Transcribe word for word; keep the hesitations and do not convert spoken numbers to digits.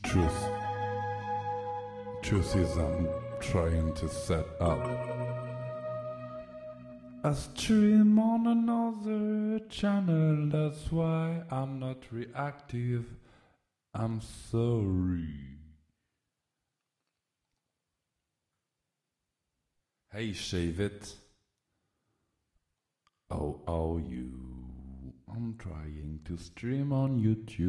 Truth. Truth is I'm trying to set up a stream on another channel. That's why I'm not reactive. I'm sorry. Hey, shave it. Oh, oh, you. I'm trying to stream on YouTube.